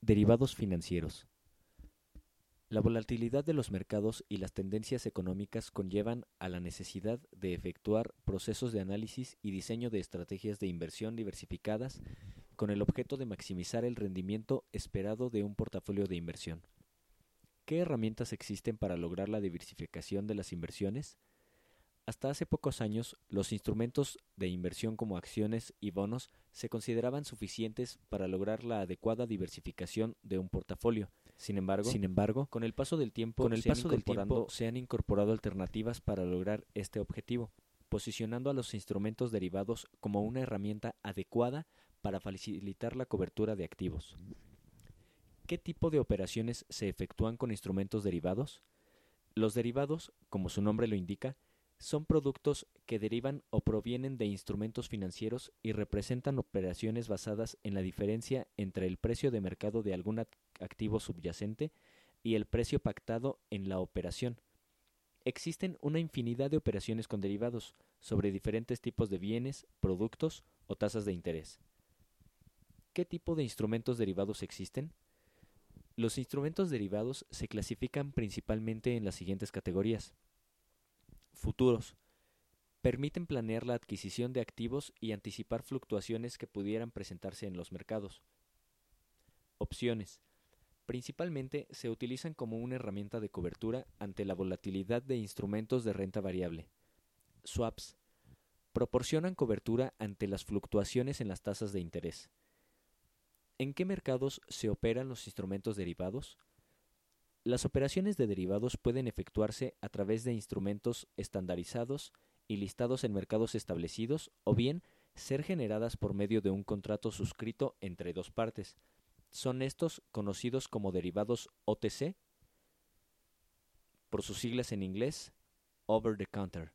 Derivados financieros. La volatilidad de los mercados y las tendencias económicas conllevan a la necesidad de efectuar procesos de análisis y diseño de estrategias de inversión diversificadas con el objeto de maximizar el rendimiento esperado de un portafolio de inversión. ¿Qué herramientas existen para lograr la diversificación de las inversiones? Hasta hace pocos años, los instrumentos de inversión como acciones y bonos se consideraban suficientes para lograr la adecuada diversificación de un portafolio. Sin embargo, con el paso del tiempo se han incorporado alternativas para lograr este objetivo, posicionando a los instrumentos derivados como una herramienta adecuada para facilitar la cobertura de activos. ¿Qué tipo de operaciones se efectúan con instrumentos derivados? Los derivados, como su nombre lo indica, son productos que derivan o provienen de instrumentos financieros y representan operaciones basadas en la diferencia entre el precio de mercado de algún activo subyacente y el precio pactado en la operación. Existen una infinidad de operaciones con derivados sobre diferentes tipos de bienes, productos o tasas de interés. ¿Qué tipo de instrumentos derivados existen? Los instrumentos derivados se clasifican principalmente en las siguientes categorías. Futuros. Permiten planear la adquisición de activos y anticipar fluctuaciones que pudieran presentarse en los mercados. Opciones. Principalmente se utilizan como una herramienta de cobertura ante la volatilidad de instrumentos de renta variable. Swaps. Proporcionan cobertura ante las fluctuaciones en las tasas de interés. ¿En qué mercados se operan los instrumentos derivados? Las operaciones de derivados pueden efectuarse a través de instrumentos estandarizados y listados en mercados establecidos o bien ser generadas por medio de un contrato suscrito entre dos partes. Son estos conocidos como derivados OTC, por sus siglas en inglés, Over the Counter.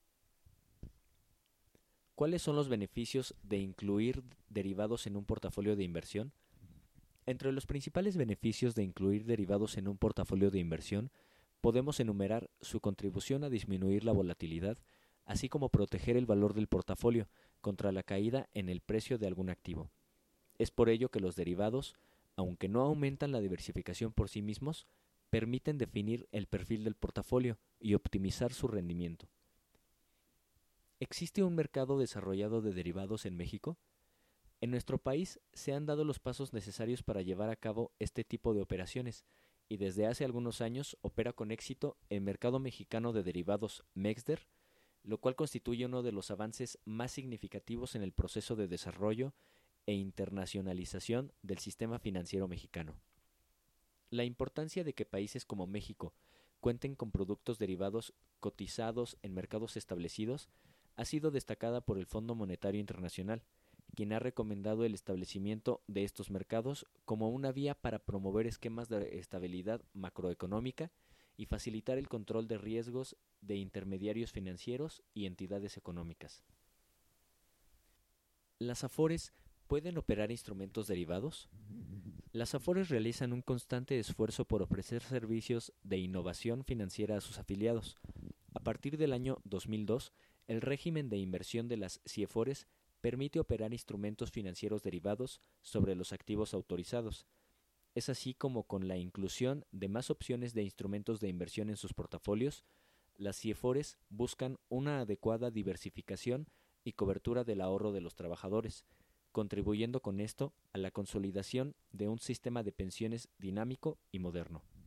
¿Cuáles son los beneficios de incluir derivados en un portafolio de inversión? Entre los principales beneficios de incluir derivados en un portafolio de inversión, podemos enumerar su contribución a disminuir la volatilidad, así como proteger el valor del portafolio contra la caída en el precio de algún activo. Es por ello que los derivados, aunque no aumentan la diversificación por sí mismos, permiten definir el perfil del portafolio y optimizar su rendimiento. ¿Existe un mercado desarrollado de derivados en México? En nuestro país se han dado los pasos necesarios para llevar a cabo este tipo de operaciones y desde hace algunos años opera con éxito el mercado mexicano de derivados MEXDER, lo cual constituye uno de los avances más significativos en el proceso de desarrollo e internacionalización del sistema financiero mexicano. La importancia de que países como México cuenten con productos derivados cotizados en mercados establecidos ha sido destacada por el Fondo Monetario Internacional, quien ha recomendado el establecimiento de estos mercados como una vía para promover esquemas de estabilidad macroeconómica y facilitar el control de riesgos de intermediarios financieros y entidades económicas. ¿Las AFORES pueden operar instrumentos derivados? Las AFORES realizan un constante esfuerzo por ofrecer servicios de innovación financiera a sus afiliados. A partir del año 2002, el régimen de inversión de las CIEFORES permite operar instrumentos financieros derivados sobre los activos autorizados. Es así como con la inclusión de más opciones de instrumentos de inversión en sus portafolios, las CIEFORES buscan una adecuada diversificación y cobertura del ahorro de los trabajadores, contribuyendo con esto a la consolidación de un sistema de pensiones dinámico y moderno.